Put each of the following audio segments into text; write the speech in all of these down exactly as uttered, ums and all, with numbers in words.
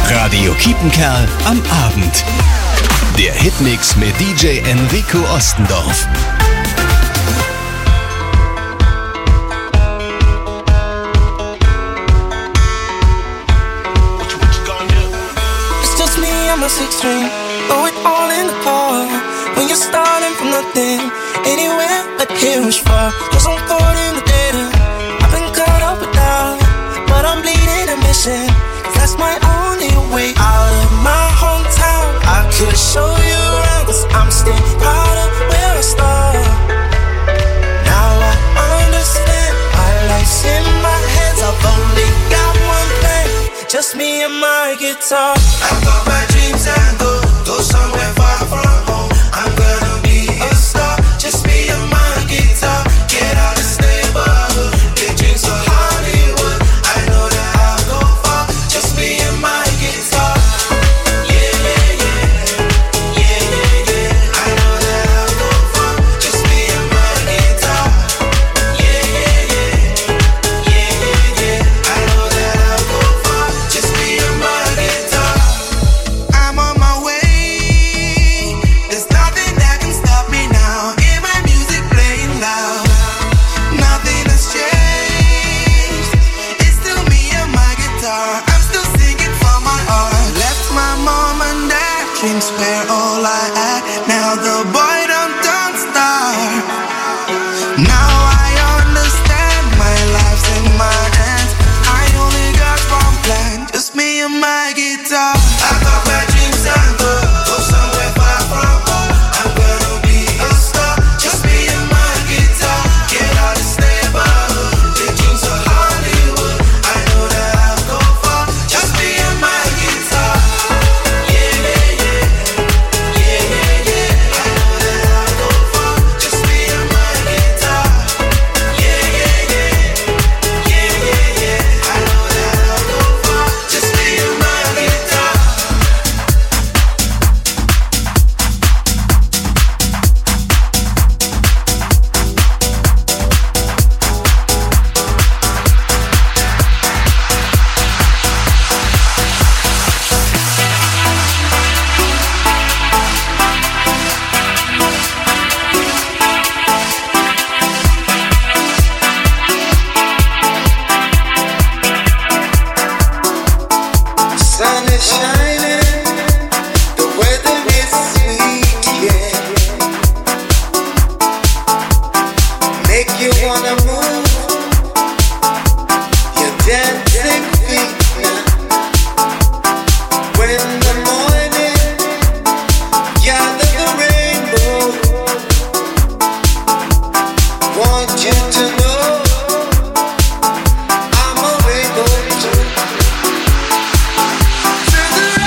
Radio Kiepenkerl am Abend. Der Hitmix mit D J Enrico Ostendorf. It's just me and my six string, throw it all in the car. When you're starting from nothing, anywhere but here is far. Cause I'm caught in the dead end. I've been cut up and down, but I'm bleeding and missing. That's my only way out of my hometown. I could show you around, cause I'm still proud of where I started. Now I understand my life's in my hands. I've only got one thing, just me and my guitar. I've got my dreams and go, go somewhere far from home. I'm gonna be a star, just me and my guitar. Get out of stable, big dreams for Hollywood. I know that I'll go far, just me and my guitar. Yeah, yeah, yeah, yeah, yeah, yeah. I know that I'll go far, just me and my guitar. Yeah, yeah, yeah, yeah, yeah, yeah. I know that I'll go far, just me and my guitar. I'm on my way. There's nothing that can stop me now. Hear my music playing loud. Nothing has changed. It's still me and my guitar. I'm still singing from my heart. Left my mom and dad, dreams were all I had. Now the boy done don't start. Now I understand my life's in my hands. I only got one plan, just me and my guitar. I got my dreams and go, go somewhere far from home. I'm gonna be a star, just me and my guitar. Get out of stable, big dreams for Hollywood. I know that I'll go far, just me and my guitar. Yeah, yeah, yeah, yeah, yeah, yeah. I know that I'll go far, just me and my guitar. Yeah, yeah, yeah, yeah, yeah, yeah. I know that I'll go far, just me and my guitar. Sun is shining, the weather is sweet, yeah. Make you wanna move your dancing feet now. When the morning gather the rainbow, want you to know I'm a rainbow too. To the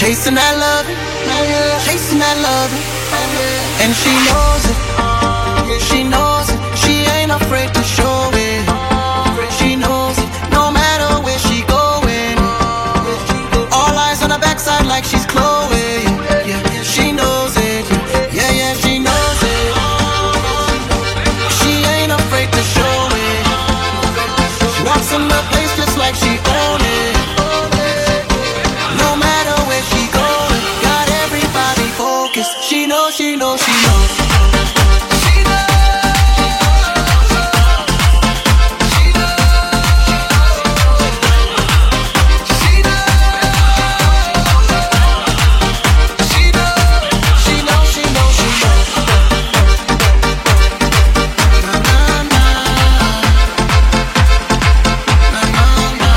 chasing that love, chasing that love, and she knows it, she knows it, she ain't afraid to show it, she knows it, no matter where she going, all eyes on her backside like she's Chloe, yeah, she knows it, yeah, yeah, she knows it, she ain't afraid to show it, she walks in the place just like she own it. She knows, she knows, she knows. She knows. She knows. She knows. She knows. She knows. She knows. She knows. Na na na. Na na na.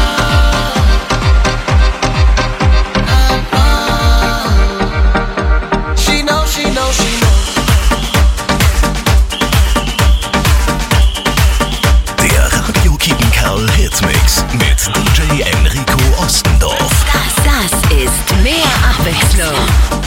She knows, she knows, she knows. Der Radio Kiepenkerl Hitmix mit D J Enrico Ostendorf. Das, das ist mehr Abwechslung.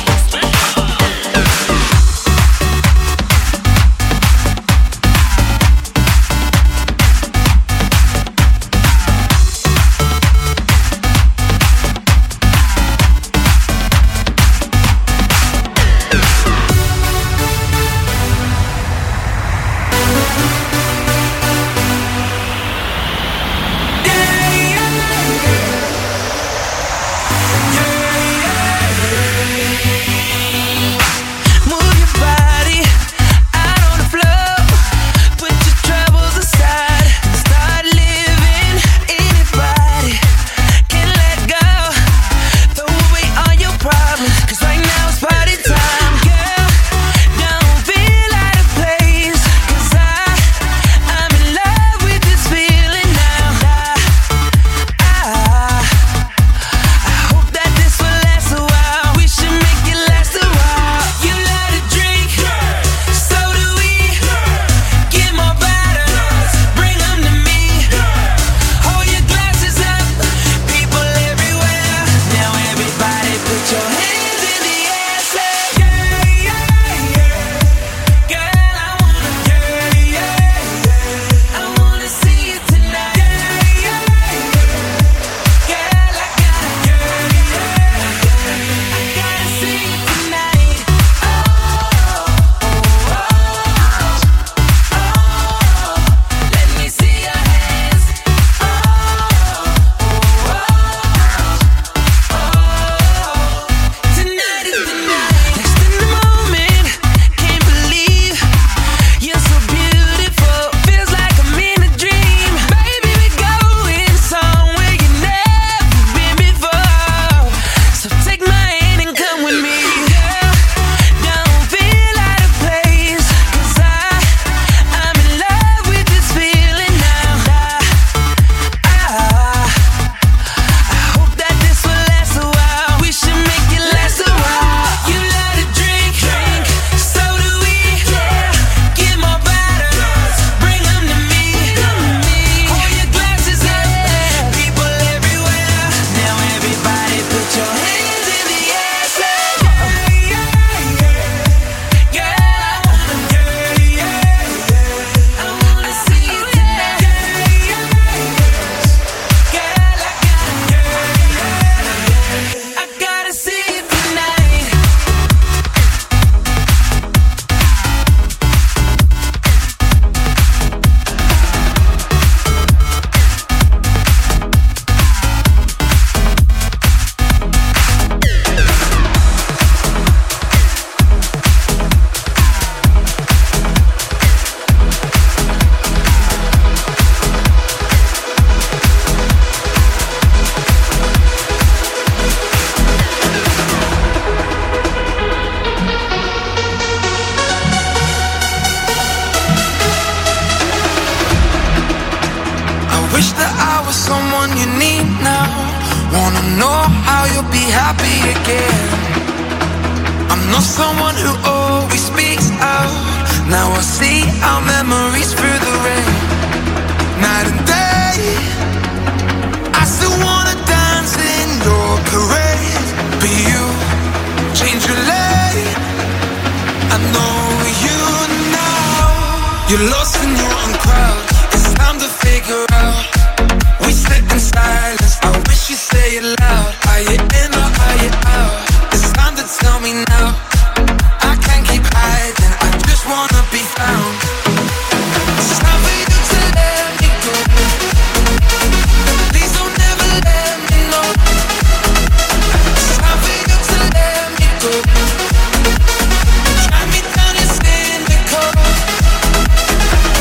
happy again. I'm not someone who always speaks out. Now I see our memories through the rain. Night and day, I still wanna dance in your parade. But you You're lost in your own crowd. It's time to figure out. We sit in silence. I wish you'd say it loud. Are you in or are you out? It's time to tell me now. I can't keep hiding. I just wanna be found. It's time for you to let me go. Please don't ever let me know. It's time for you to let me go. Drive me down and cynical.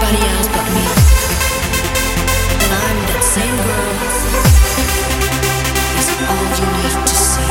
everybody else but me. And I'm that same girl. Is all you need to see.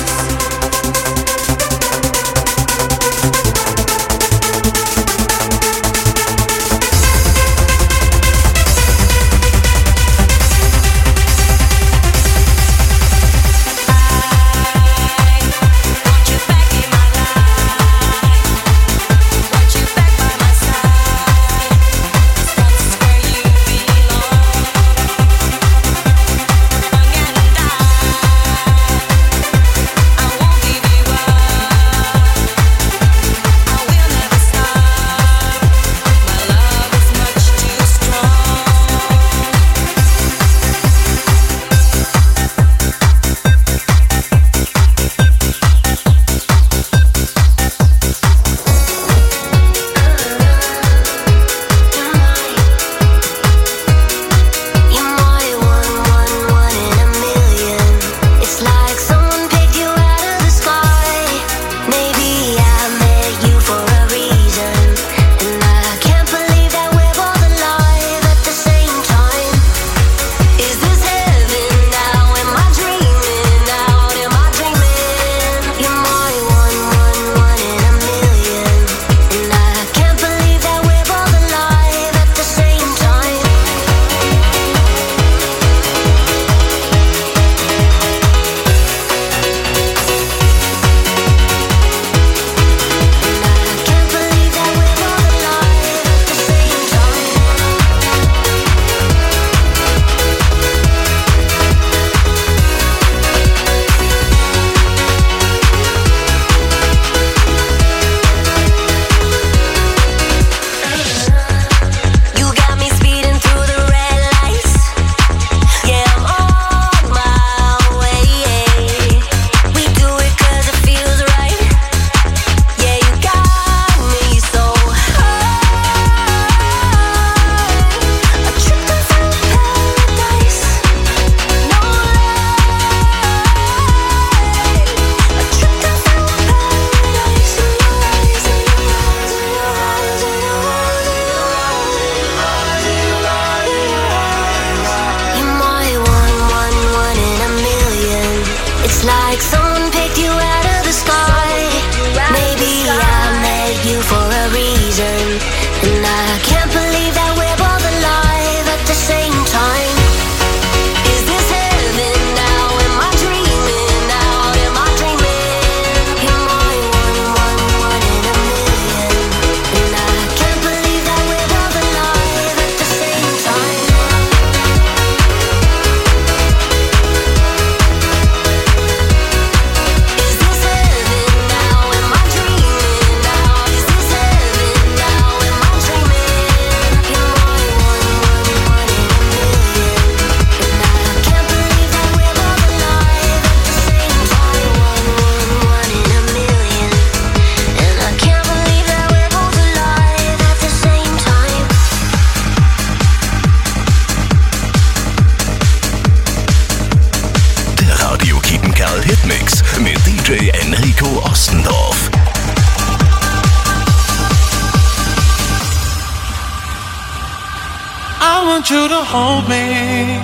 You to hold me,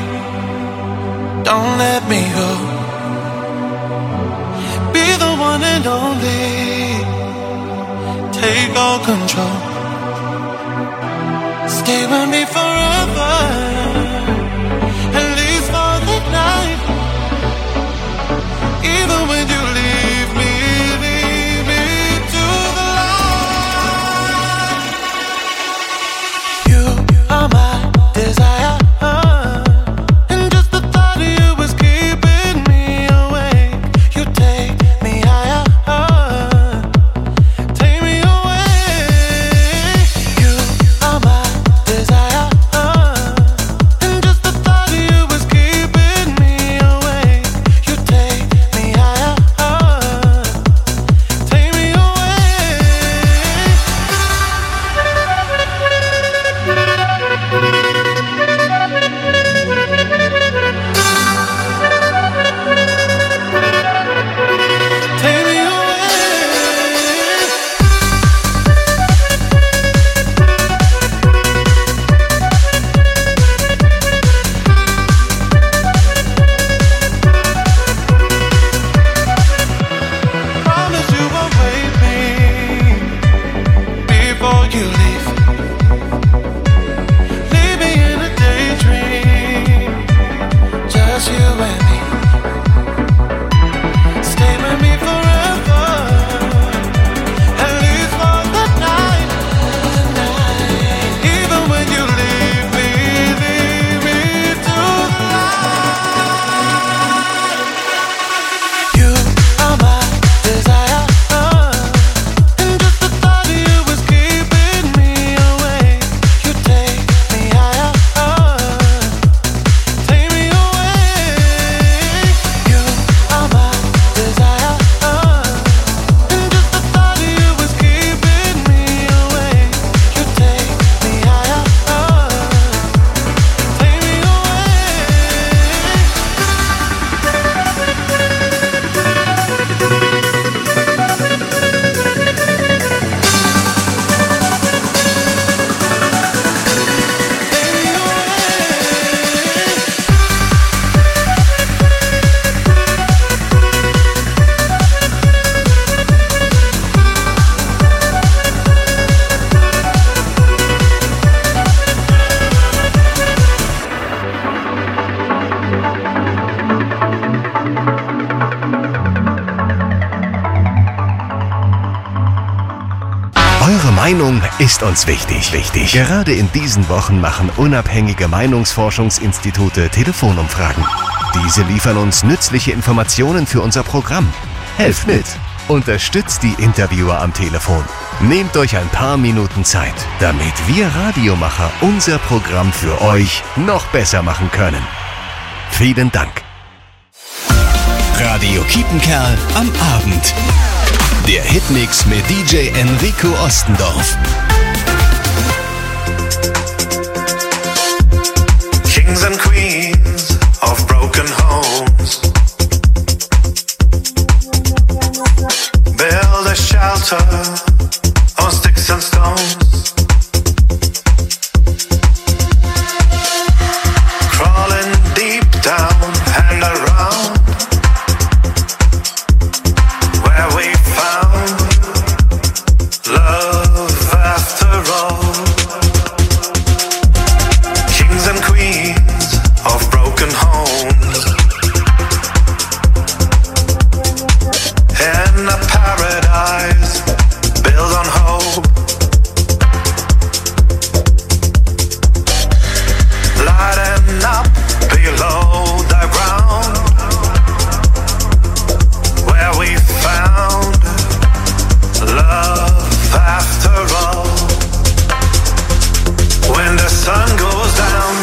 don't let me go. Be the one and only, take all control. Stay with me forever, at least for the night. Even when you leave me, leave me to the light. You are my desire, and just the thought of you is keeping me awake. You take me higher, take me away. You are my desire, Meinung ist uns wichtig. Wichtig. Gerade in diesen Wochen machen unabhängige Meinungsforschungsinstitute Telefonumfragen. Diese liefern uns nützliche Informationen für unser Programm. Helft mit. Unterstützt die Interviewer am Telefon. Nehmt euch ein paar Minuten Zeit, damit wir Radiomacher unser Programm für euch noch besser machen können. Vielen Dank. Radio Kiepenkerl am Abend. Der Hitmix mit D J Enrico Ostendorf. Kings and queens of broken homes, build a shelter on sticks and stones, crawling deep down and around, where we found love after all. Kings and queens of broken homes, in a paradise built on hope, lighting up below the ground, where we found love after all. When the sun goes down,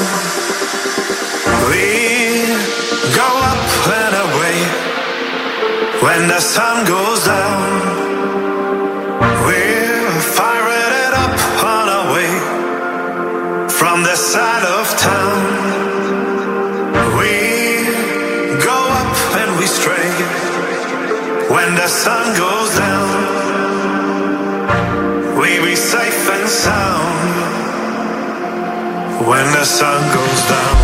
we go up and away. When the sun goes down, we're firing it up on our way from the side of town. We go up and we stray. When the sun goes down, we be safe and sound. When the sun goes down.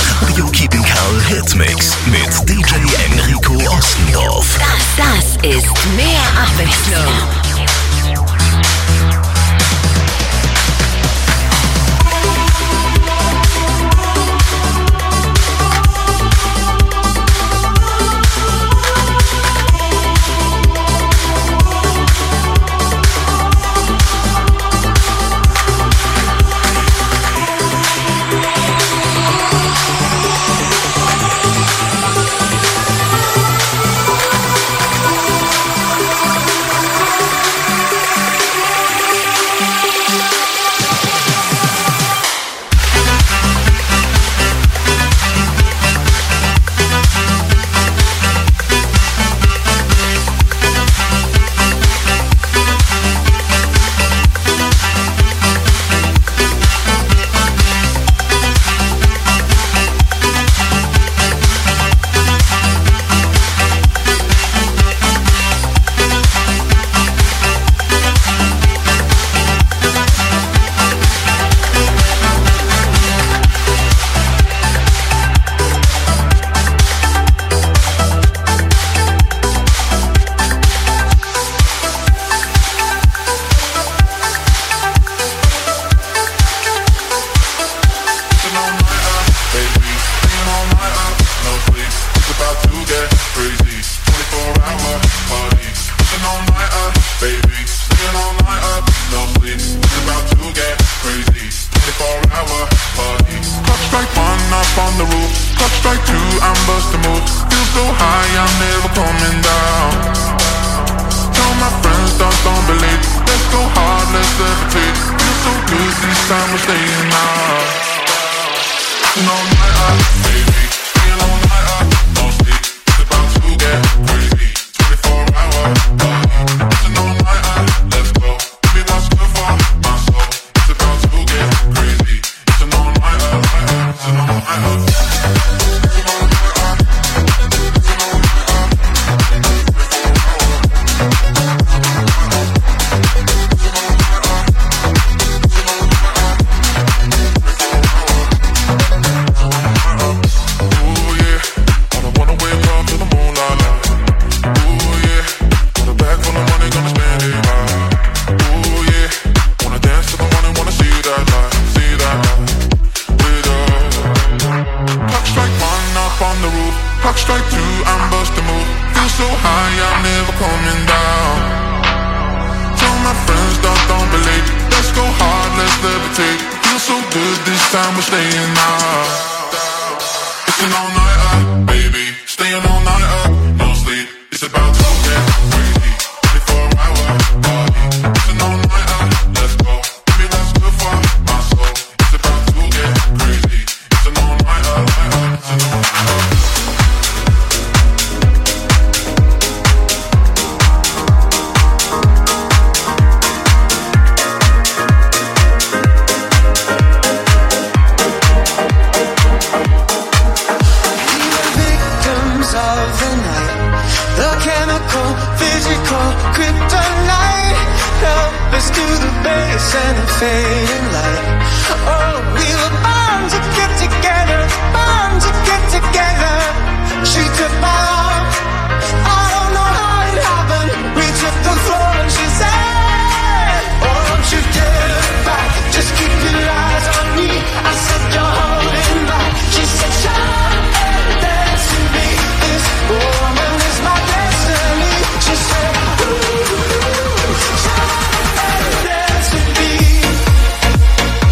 Radio Kiepenkerl Hitmix mit D J Enrico Ostendorf. Das, das ist mehr Abwechslung. Dance with me.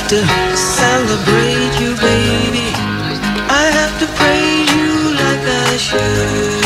have to celebrate you, baby. I have to praise you like I should.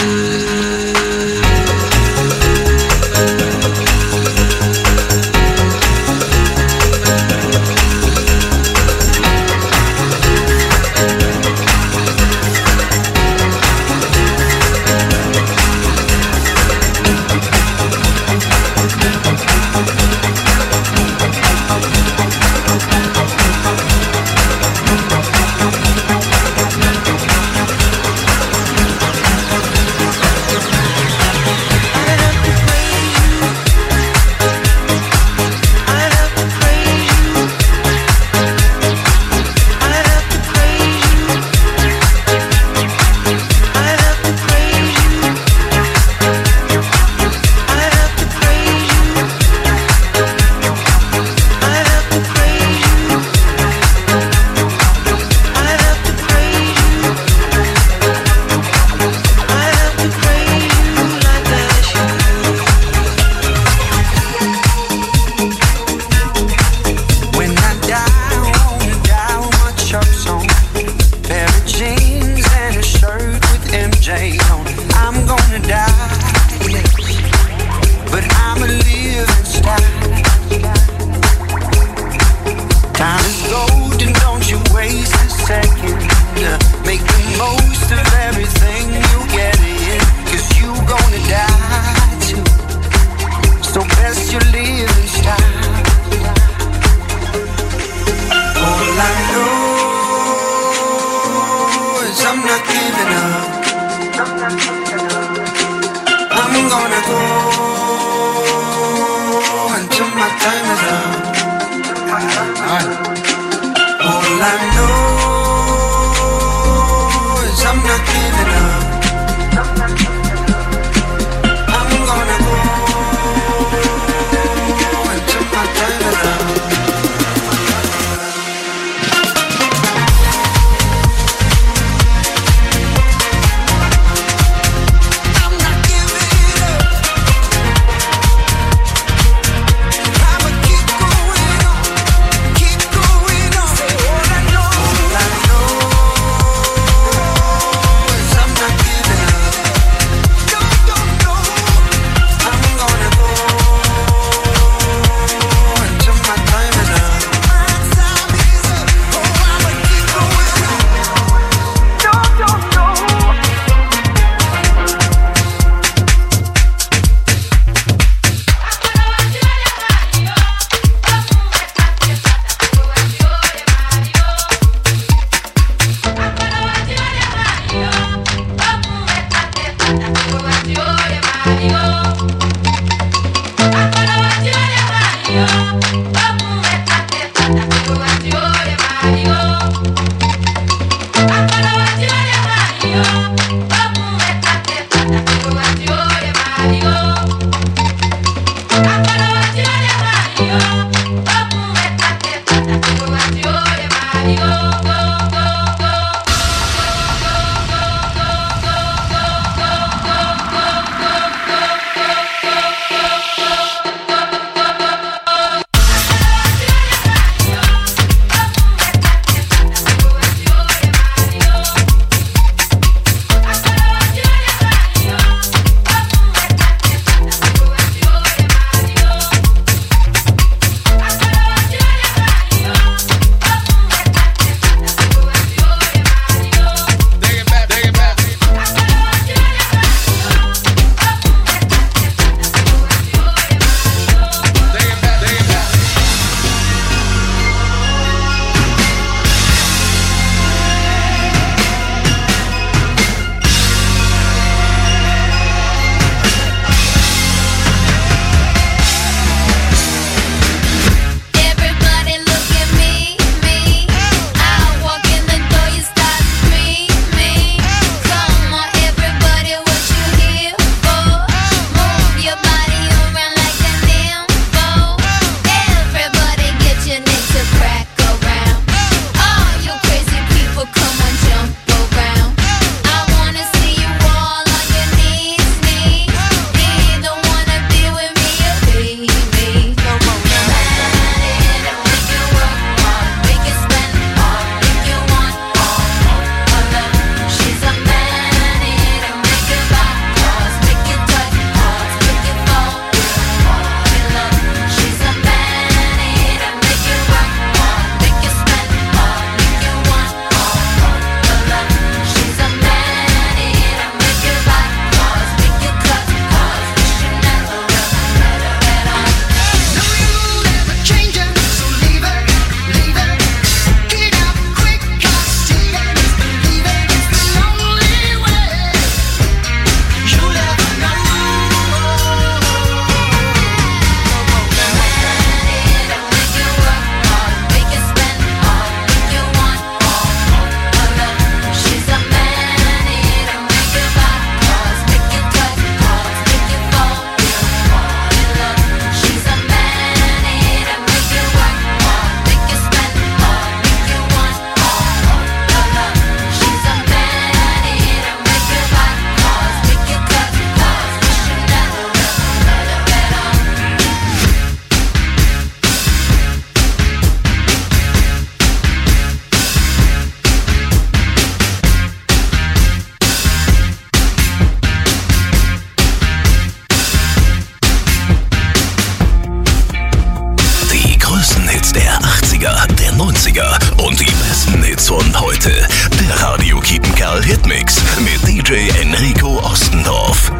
Kiepenkerl Hitmix mit D J Enrico Ostendorf.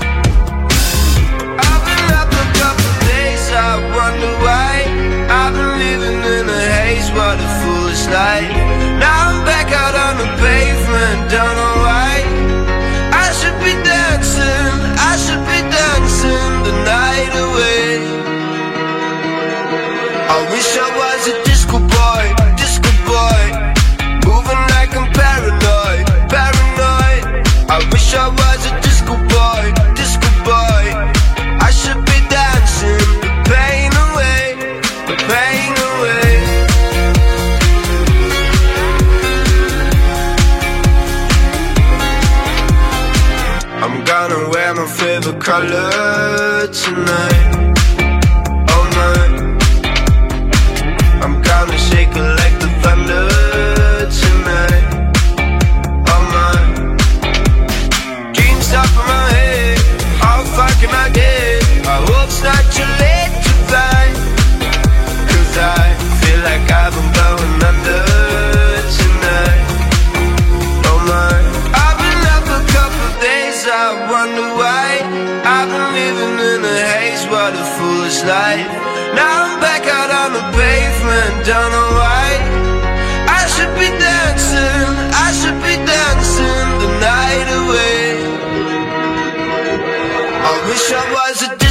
I've been up a couple days, I wonder why. I've been living in a haze, what a foolish life. Now I'm back out on the pavement, don't know why. I should be dancing, I should be dancing the night away. I wish I was a disco boy, disco boy, moving like I'm paranoid, paranoid. I wish I was a disco boy, disco boy. I should be dancing the pain away, the pain away. I'm gonna wear my favorite color tonight, all night. I'm gonna shake it like the thunder tonight, all night. Dreams up in my head, how far can I get? I hope it's not too late to find, cause I feel like I've been going under tonight, oh my. I've been up a couple days, I wonder why. I've been living in a haze, what a foolish life. Now I'm back out on the pavement, don't know why. I should be dancing, I should be dancing the night away. I wish I was a